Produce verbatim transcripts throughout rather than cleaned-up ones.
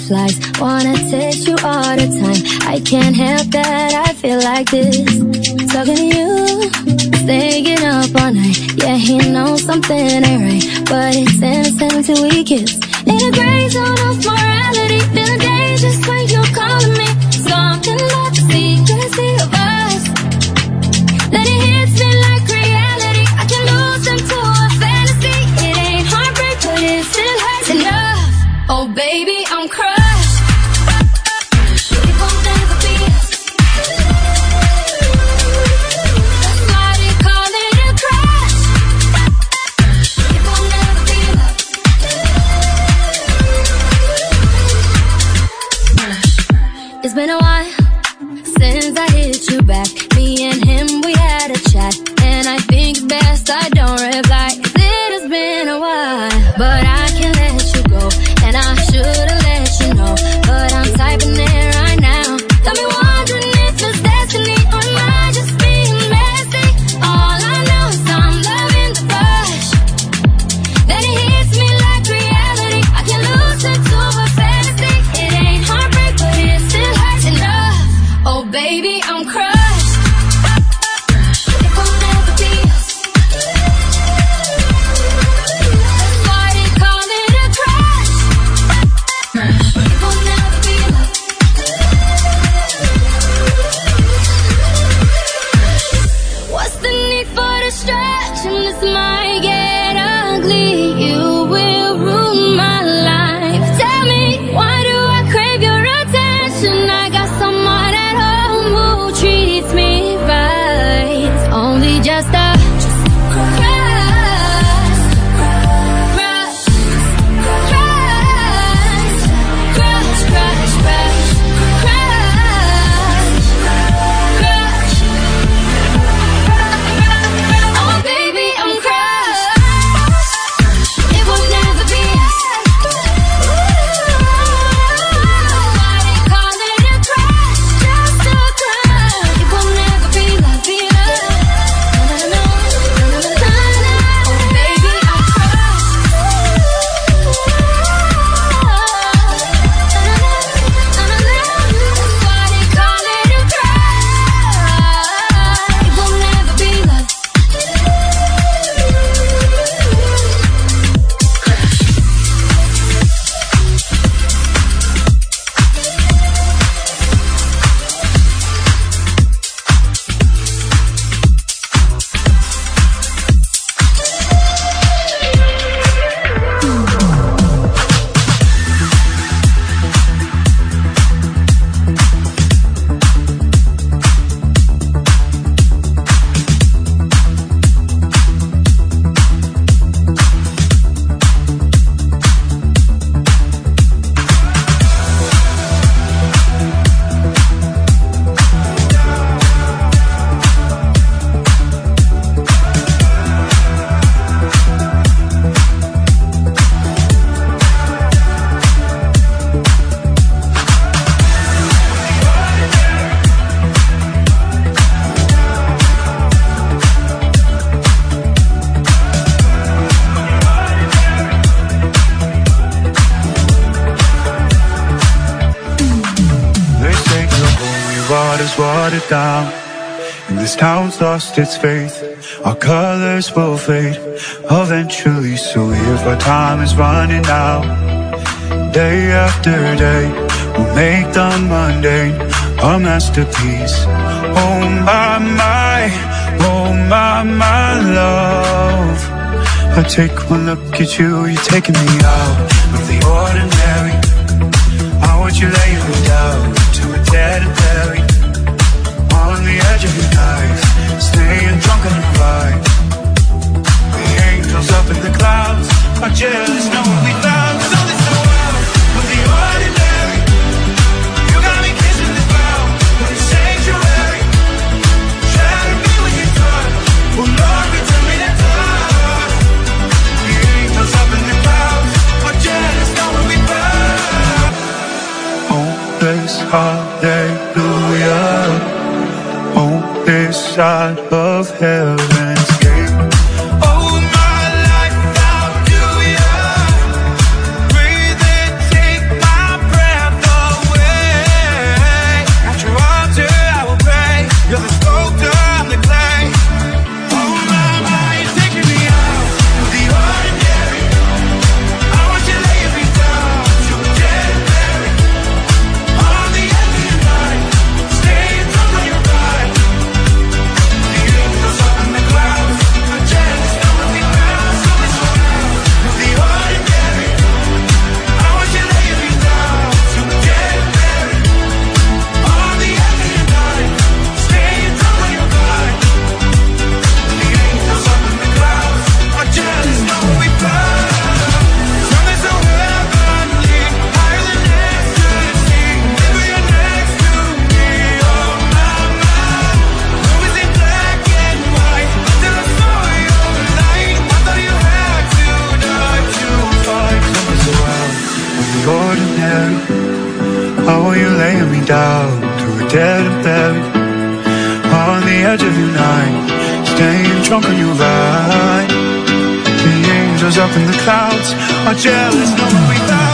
butterflies. Wanna taste you all the time. I can't help that I feel like this. Talking to you, staying up all night. Yeah, he knows something ain't right, but it's innocent until we kiss. In a gray zone of morality, feeling dangerous when you're calling me. Something about the secrecy of us, that it hits me like reality. I can lose into a fantasy. It ain't heartbreak, but it still hurts enough. Oh baby, I'm crushed. It won't never be us. That's why they call it a crush. It won't never be love. It's been a while since I hit you back. Me and him, we had a chat, and I think it's best I don't reply. It has been a while, but I can't let you go, and I should've let you know, but I'm typing it right now. Got me wondering if it's destiny, or am I just being messy? All I know is I'm loving the rush, then it hits me like reality. I can lose it to a fantasy. It ain't heartbreak, but it still hurts enough. Oh baby, I'm crushed. It won't never be us. That's why they call it a crush. It won't never be love. What's the need for distraction? This might get ugly. You will ruin my life. Tell me, why do I crave your attention? I got someone at home who treats me right. It's only just a crush, crush, crush, crush, crush, crush, crush, crush. Oh baby, I'm crushed. It will never be us. Why they call it a crush? Just a crush. It will never be love, be love. No, no, no, no, no, no, no. Oh baby, I'm crushed. That's why they call it a crush. It will never be love. They say the holy water's watered down, and this town's lost its faith. Our colors will fade eventually, so if our time is running out, day after day, we'll make the mundane a masterpiece. Oh my, my, oh my, my love. I take one look at you, you're taking me out of the ordinary. I want you laying me down to a dead and buried, on the edge of your knife, staying drunk on the ride. The angels up in the clouds are jealous, know what we found. So this the world of the ordinary. You got me kissing the ground of the sanctuary. Try to be what you thought. Well, Lord, return me that thought. The angels up in the clouds are jealous, know what we found. Oh, praise hallelujah. Oh, this side of heaven's gate. Oh, my life, how do ya breathe and take my breath? dead and buried on the edge of your night, staying drunk on your ride. The angels up in the clouds are jealous, know what we found.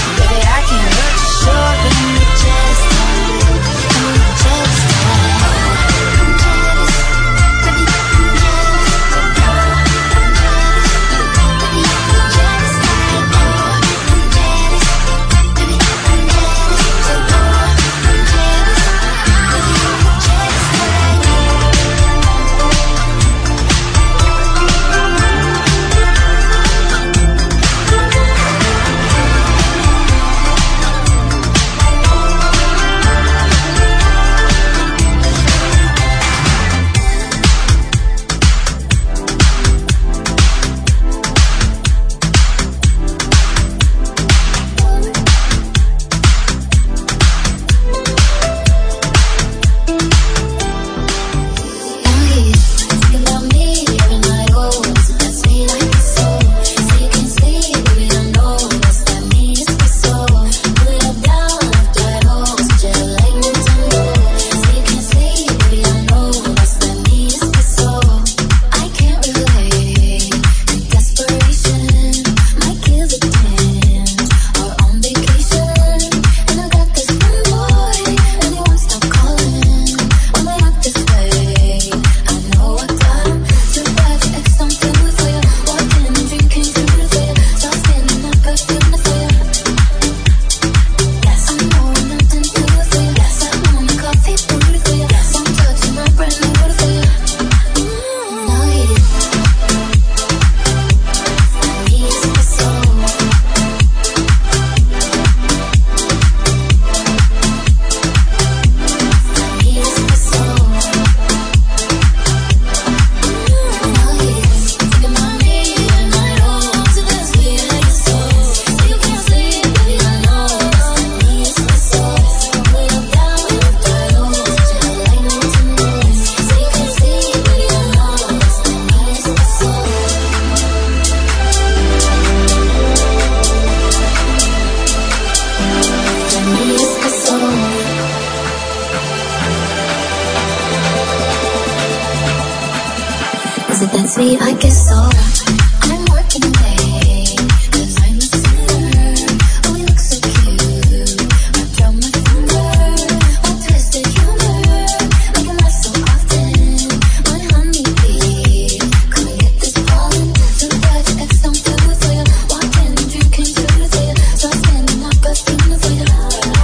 Just sweet, I guess so. I'm working away, cause I'm a sinner. Oh, you look so cute. I drop my finger on twisted humor. Like I'm not so often. One honeybee, come and get this pollen. So glad your ex don't feel it for you. Walking and drinking through the for you. So I'm standing up, busting the for you.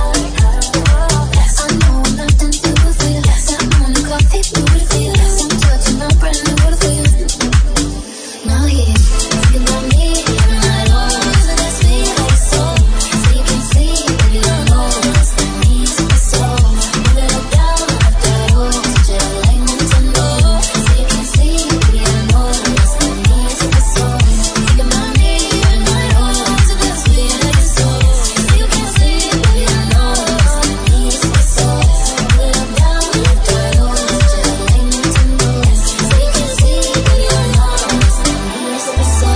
I know I'm not done through it for you. That morning coffee, blue for you. I'm touching my brand new water for you. Now he's thinking about me and I don't. So that's me, like so. So you can see, baby, I know. It's the knees of the soul. Move it up down, up that road. Touch it like Nintendo. So you can see, baby, I know. It's the knees of the soul. Thinking about me and I don't. So that's me, like so. So you can see, baby, I know. It's the knees of the soul. Move it up down, up that road. Touch it like Nintendo. So you can see, baby, I know. It's the knees of the soul.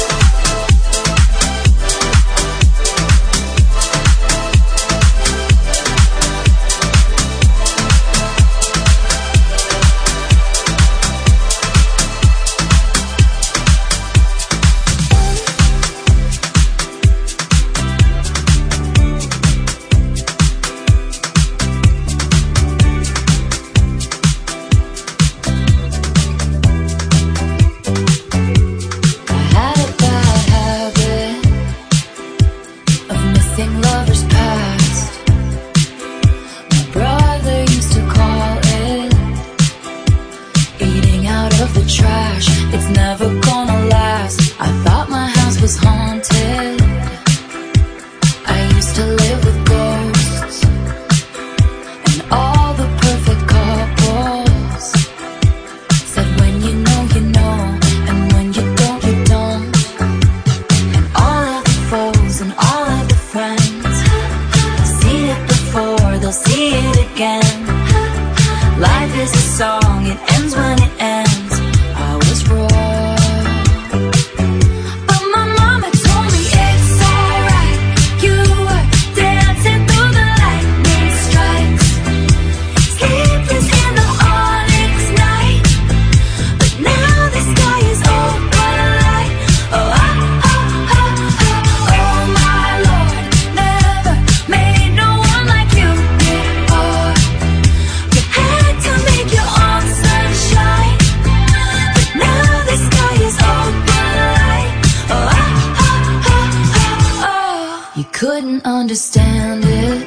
I had a bad habit of missing lovers past. My brother used to call it eating out of the trash. It's never gonna last. I thought my house was haunted. I used to live with ghosts and all the perfect couples. Said when you know, you know, and when you don't, you don't. And all of the foes and all of the friends, seen it before, they'll see it again. Life is a song, it ends when it ends. I was wrong, but my mama told me it's alright. You were dancing through the lightning strikes, sleepless in the onyx night. But now the sky is open light. Oh, ah, ah, ah, ah. Oh my Lord, never made no one like you before. You had to make your own sunshine. But now the sky is open light. Oh, ah, ah, ah, ah, oh. You couldn't understand it,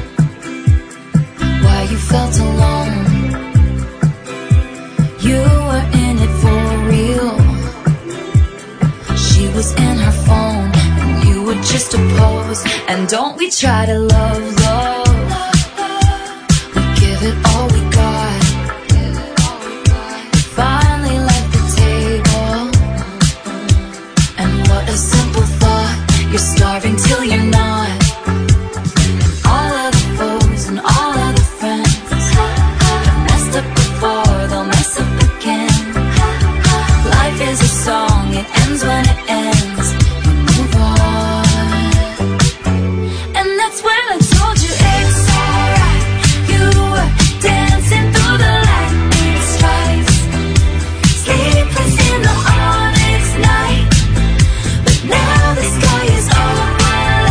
why you felt alone. You were in it for real. She was in her phone and you were just a pose. And don't we try to love, love. We give it all we got. Finally left the table. And what a simple thought. You're starving till you're not. All of the foes and all of the friends have messed up before, they'll mess up again. Life is a song, it ends when it ends. You move on. And that's when I told you it's alright. You were dancing through the lightning strikes, sleepless in the onyx night. But now the sky is open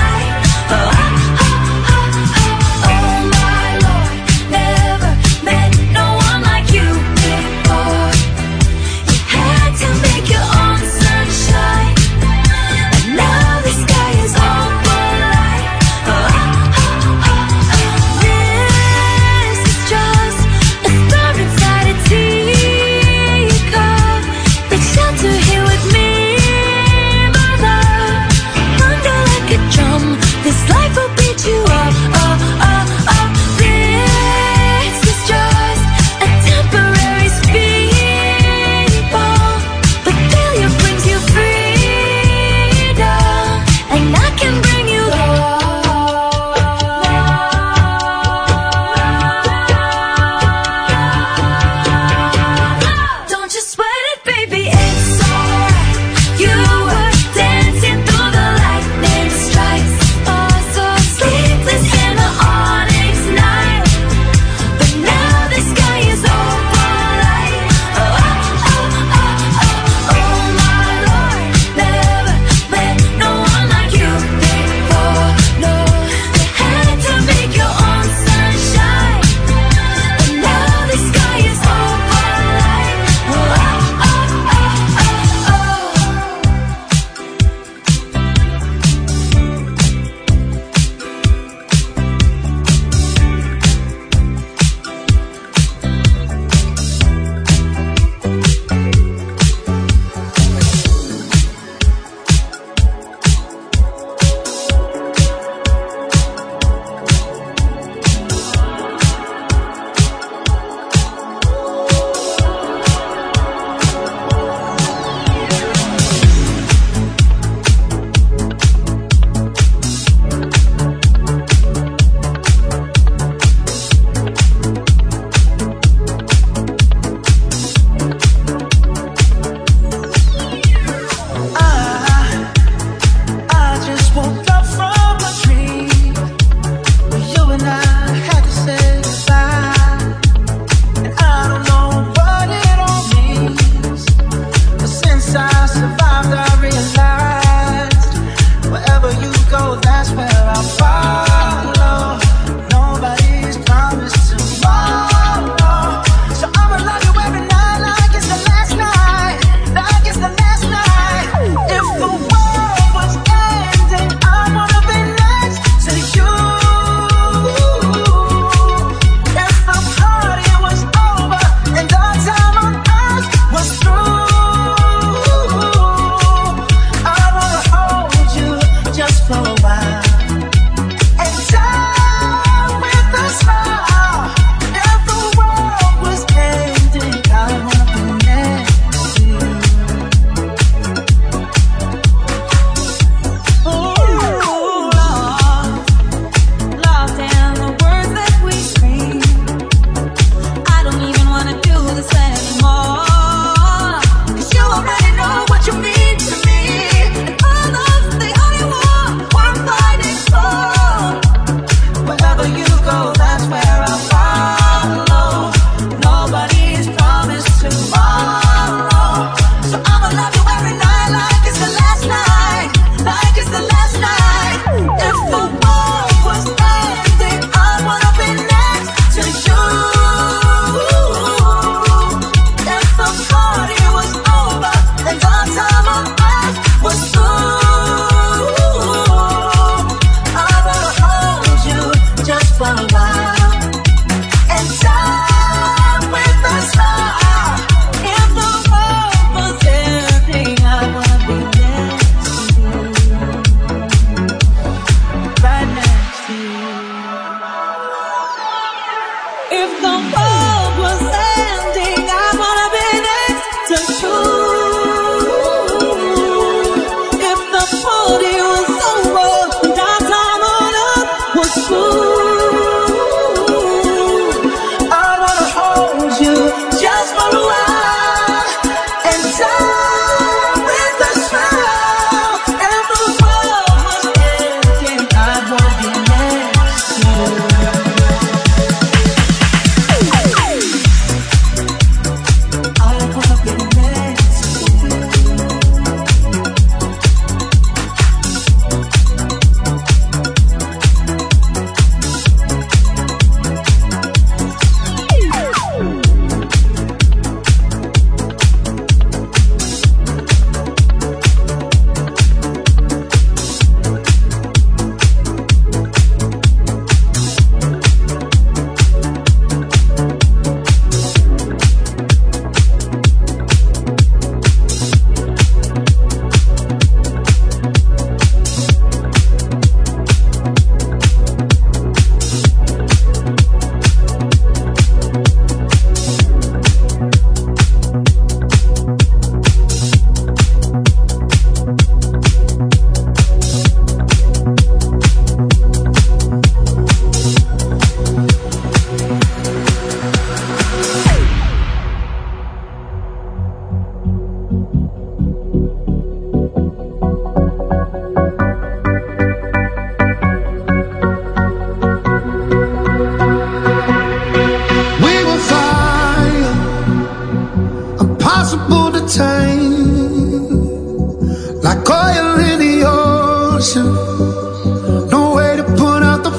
like oil in the ocean, no way to put out the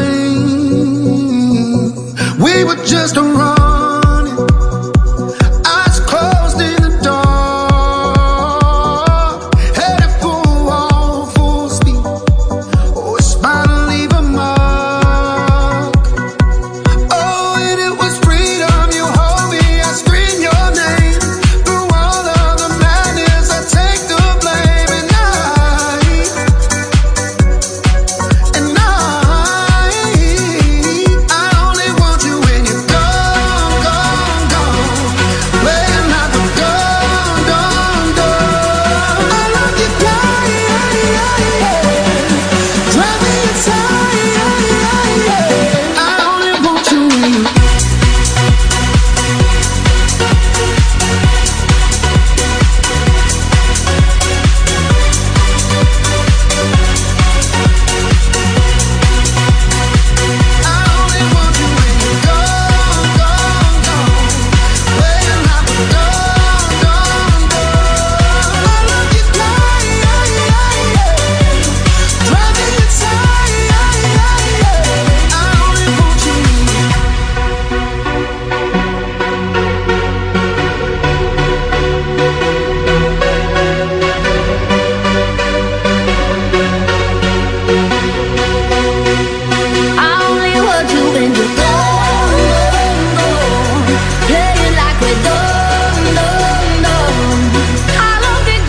flame. We were just running, eyes closed in the dark, headed for a wall, full speed. Oh, it's about to leave a mark. Oh, and it was freedom. You hold me, I scream your name. Through all of the madness, I take the blame. And I, and I, I only want you when you're gone, gone, gone. Playing like a dum, dum, dum. I love you, God, drive me inside. I only want you when you. I only want you when you're gone, gone, gone. Playing like a dum, dum, dum. I love you, God, drive me inside. I only want you when you. I only want you when you're gone, gone, gone. Playing like we're done, done, done. I love the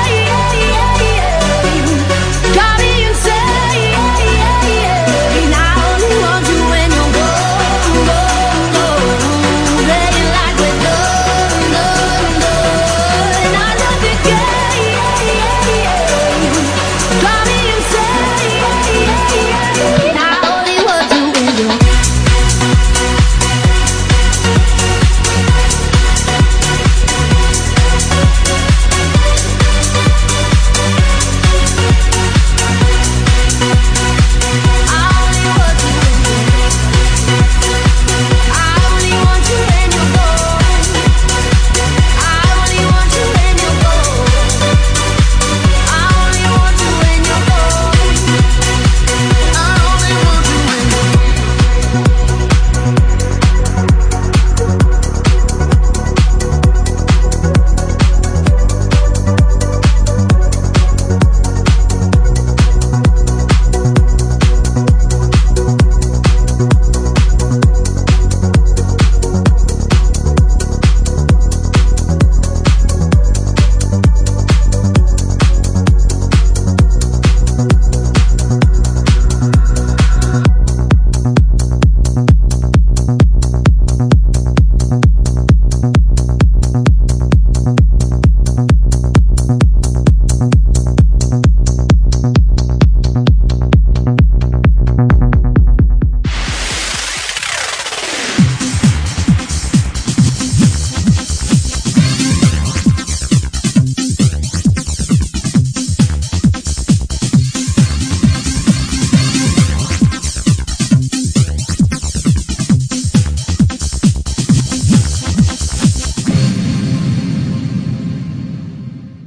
game, got me insane. I only want you when you're gone, gone, gone. Playing like we're done, done, done. I love the game, got me insane. I only want you when you're. I only want you when you're. I only want you when you're gone. I only want you when you're gone. I only want you when you're gone. I only want you when you.